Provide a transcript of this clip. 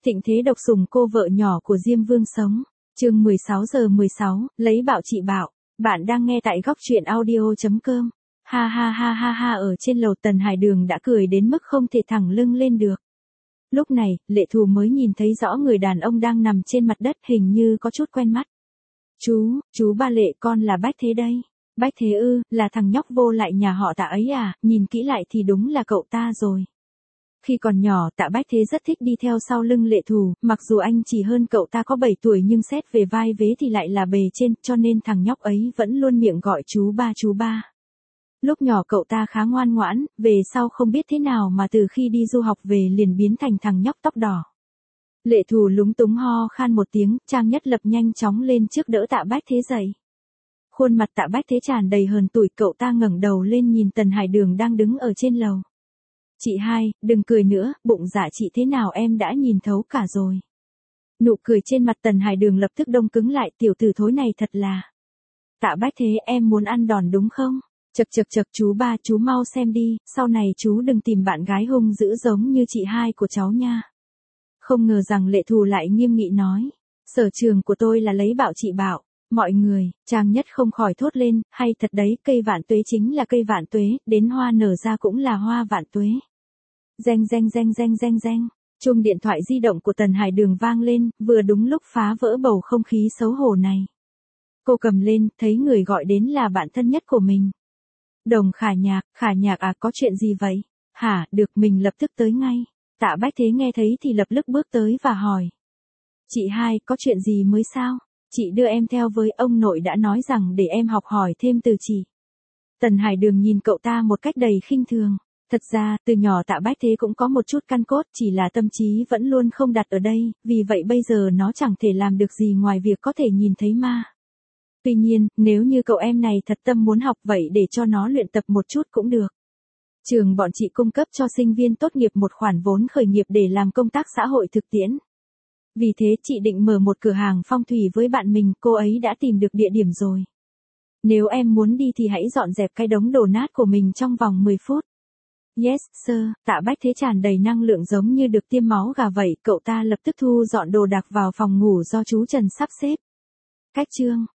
Thịnh thế độc sủng cô vợ nhỏ của Diêm Vương sống. Chương 16:16, lấy bạo trị bạo. Bạn đang nghe tại góc truyện audio.com. Ha ha ha ha ha, ở trên lầu Tần Hải Đường đã cười đến mức không thể thẳng lưng lên được. Lúc này, Lệ Thù mới nhìn thấy rõ người đàn ông đang nằm trên mặt đất, hình như có chút quen mắt. Chú ba Lệ, con là Bách Thế đây. Bách Thế ư, là thằng nhóc vô lại nhà họ Tạ ấy à, nhìn kỹ lại thì đúng là cậu ta rồi. Khi còn nhỏ, Tạ Bách Thế rất thích đi theo sau lưng Lệ Thù, mặc dù anh chỉ hơn cậu ta có 7 tuổi nhưng xét về vai vế thì lại là bề trên, cho nên thằng nhóc ấy vẫn luôn miệng gọi chú ba. Lúc nhỏ cậu ta khá ngoan ngoãn, về sau không biết thế nào mà từ khi đi du học về liền biến thành thằng nhóc tóc đỏ. Lệ Thù lúng túng ho khan một tiếng, Trang Nhất Lập nhanh chóng lên trước đỡ Tạ Bách Thế dậy. Khuôn mặt Tạ Bách Thế tràn đầy hờn tủi, cậu ta ngẩng đầu lên nhìn Tần Hải Đường đang đứng ở trên lầu. Chị hai, đừng cười nữa, bụng dạ chị thế nào em đã nhìn thấu cả rồi. Nụ cười trên mặt Tần Hải Đường lập tức đông cứng lại, tiểu tử thối này thật là. Tạ Bách Thế, em muốn ăn đòn đúng không? Chật chú ba, chú mau xem đi, sau này chú đừng tìm bạn gái hung dữ giống như chị hai của cháu nha. Không ngờ rằng Lệ Thù lại nghiêm nghị nói, sở trường của tôi là lấy bạo trị bạo. Mọi người, Trang Nhất không khỏi thốt lên, hay thật đấy, cây vạn tuế chính là cây vạn tuế, đến hoa nở ra cũng là hoa vạn tuế. Reng. Chuông điện thoại di động của Tần Hải Đường vang lên, vừa đúng lúc phá vỡ bầu không khí xấu hổ này. Cô cầm lên, thấy người gọi đến là bạn thân nhất của mình. Đồng Khả Nhạc à, có chuyện gì vậy? Hả, được, mình lập tức tới ngay. Tạ Bách Thế nghe thấy thì lập tức bước tới và hỏi. Chị hai, có chuyện gì mới sao? Chị đưa em theo với, ông nội đã nói rằng để em học hỏi thêm từ chị. Tần Hải Đường nhìn cậu ta một cách đầy khinh thường. Thật ra, từ nhỏ Tạ Bách Thế cũng có một chút căn cốt, chỉ là tâm trí vẫn luôn không đặt ở đây, vì vậy bây giờ nó chẳng thể làm được gì ngoài việc có thể nhìn thấy ma. Tuy nhiên, nếu như cậu em này thật tâm muốn học vậy để cho nó luyện tập một chút cũng được. Trường bọn chị cung cấp cho sinh viên tốt nghiệp một khoản vốn khởi nghiệp để làm công tác xã hội thực tiễn. Vì thế chị định mở một cửa hàng phong thủy với bạn mình, cô ấy đã tìm được địa điểm rồi. Nếu em muốn đi thì hãy dọn dẹp cái đống đổ nát của mình trong vòng 10 phút. Yes, sir. Tạ Bách Thế tràn đầy năng lượng giống như được tiêm máu gà vậy, cậu ta lập tức thu dọn đồ đạc vào phòng ngủ do chú Trần sắp xếp. Cách chương